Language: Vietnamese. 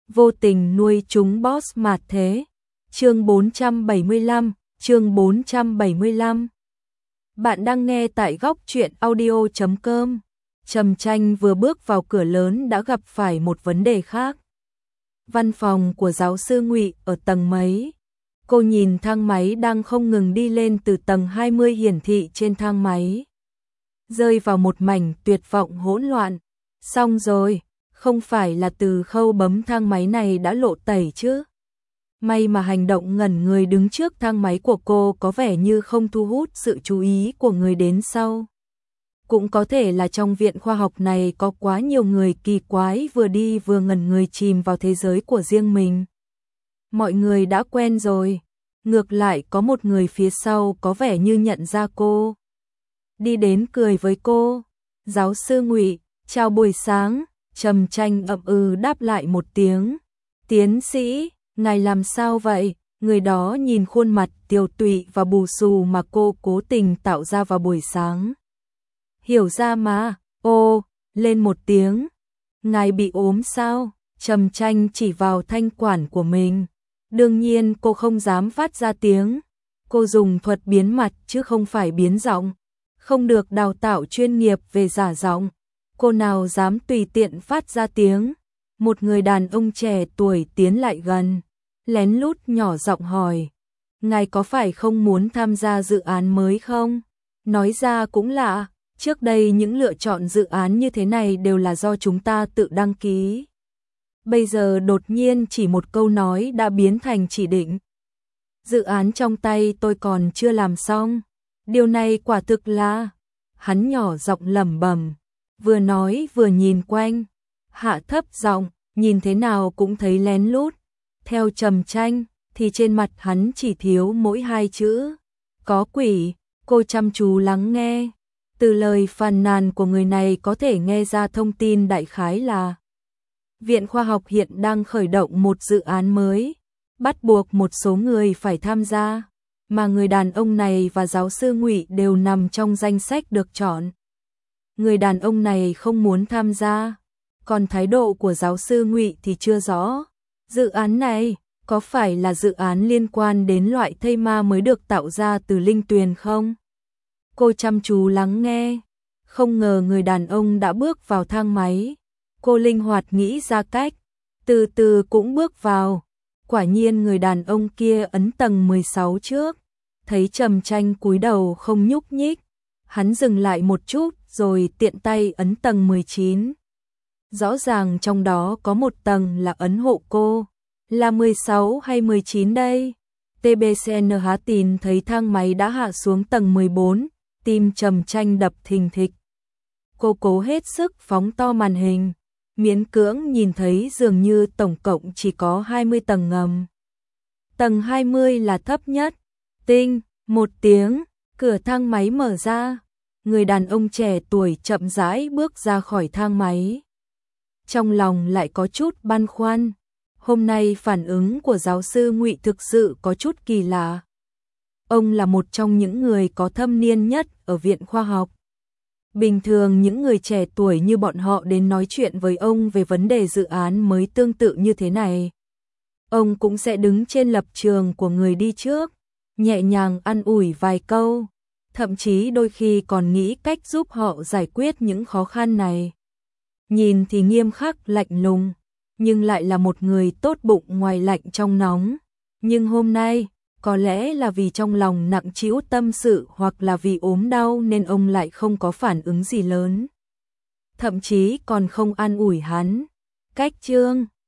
vô tình nuôi chúng boss mạt thế. Chương 475. Bạn đang nghe tại góc truyện audio.com. Trầm Tranh vừa bước vào cửa lớn đã gặp phải một vấn đề khác. Văn phòng của giáo sư Ngụy ở tầng mấy? Cô nhìn thang máy đang không ngừng đi lên từ tầng 20 hiển thị trên thang máy. Rơi vào một mảnh tuyệt vọng hỗn loạn. Xong rồi, không phải là từ khâu bấm thang máy này đã lộ tẩy chứ? May mà hành động ngẩn người đứng trước thang máy của cô có vẻ như không thu hút sự chú ý của người đến sau. Cũng có thể là trong viện khoa học này có quá nhiều người kỳ quái vừa đi vừa ngẩn người chìm vào thế giới của riêng mình. Mọi người đã quen rồi, ngược lại có một người phía sau có vẻ như nhận ra cô. Đi đến cười với cô. Giáo sư Ngụy, chào buổi sáng. Trầm Tranh ậm ừ đáp lại một tiếng. Tiến sĩ, ngài làm sao vậy? Người đó nhìn khuôn mặt tiều tụy và bù xù mà cô cố tình tạo ra vào buổi sáng. Hiểu ra mà, ô, lên một tiếng. Ngài bị ốm sao? Trầm Tranh chỉ vào thanh quản của mình. Đương nhiên cô không dám phát ra tiếng. Cô dùng thuật biến mặt chứ không phải biến giọng. Không được đào tạo chuyên nghiệp về giả giọng. Cô nào dám tùy tiện phát ra tiếng. Một người đàn ông trẻ tuổi tiến lại gần, lén lút nhỏ giọng hỏi. Ngài có phải không muốn tham gia dự án mới không? Nói ra cũng lạ, trước đây những lựa chọn dự án như thế này đều là do chúng ta tự đăng ký. Bây giờ đột nhiên chỉ một câu nói đã biến thành chỉ định. Dự án trong tay tôi còn chưa làm xong. Điều này quả thực là... Hắn nhỏ giọng lẩm bẩm, vừa nói vừa nhìn quanh, hạ thấp giọng, nhìn thế nào cũng thấy lén lút. Theo Trầm Tranh thì trên mặt hắn chỉ thiếu mỗi hai chữ, có quỷ. Cô chăm chú lắng nghe. Từ lời phàn nàn của người này có thể nghe ra thông tin đại khái là Viện Khoa học hiện đang khởi động một dự án mới, bắt buộc một số người phải tham gia, mà người đàn ông này và giáo sư Ngụy đều nằm trong danh sách được chọn. Người đàn ông này không muốn tham gia, còn thái độ của giáo sư Ngụy thì chưa rõ. Dự án này có phải là dự án liên quan đến loại thây ma mới được tạo ra từ linh tuyền không? Cô chăm chú lắng nghe, không ngờ người đàn ông đã bước vào thang máy. Cô linh hoạt nghĩ ra cách, từ từ cũng bước vào. Quả nhiên người đàn ông kia ấn tầng 16 trước. Thấy Trầm Tranh cúi đầu không nhúc nhích, hắn dừng lại một chút rồi tiện tay ấn tầng 19. Rõ ràng trong đó có một tầng là ấn hộ cô. Là 16 hay 19 đây? TBCNH tìm thấy thang máy đã hạ xuống tầng 14, tim Trầm Tranh đập thình thịch. Cô cố hết sức phóng to màn hình, miễn cưỡng nhìn thấy dường như tổng cộng chỉ có 20 tầng ngầm. Tầng 20 là thấp nhất. Tinh, một tiếng, cửa thang máy mở ra. Người đàn ông trẻ tuổi chậm rãi bước ra khỏi thang máy. Trong lòng lại có chút băn khoăn. Hôm nay phản ứng của giáo sư Ngụy thực sự có chút kỳ lạ. Ông là một trong những người có thâm niên nhất ở viện khoa học. Bình thường những người trẻ tuổi như bọn họ đến nói chuyện với ông về vấn đề dự án mới tương tự như thế này. Ông cũng sẽ đứng trên lập trường của người đi trước, nhẹ nhàng an ủi vài câu, thậm chí đôi khi còn nghĩ cách giúp họ giải quyết những khó khăn này. Nhìn thì nghiêm khắc lạnh lùng, nhưng lại là một người tốt bụng ngoài lạnh trong nóng. Nhưng hôm nay, có lẽ là vì trong lòng nặng trĩu tâm sự hoặc là vì ốm đau nên ông lại không có phản ứng gì lớn. Thậm chí còn không an ủi hắn. Cách chương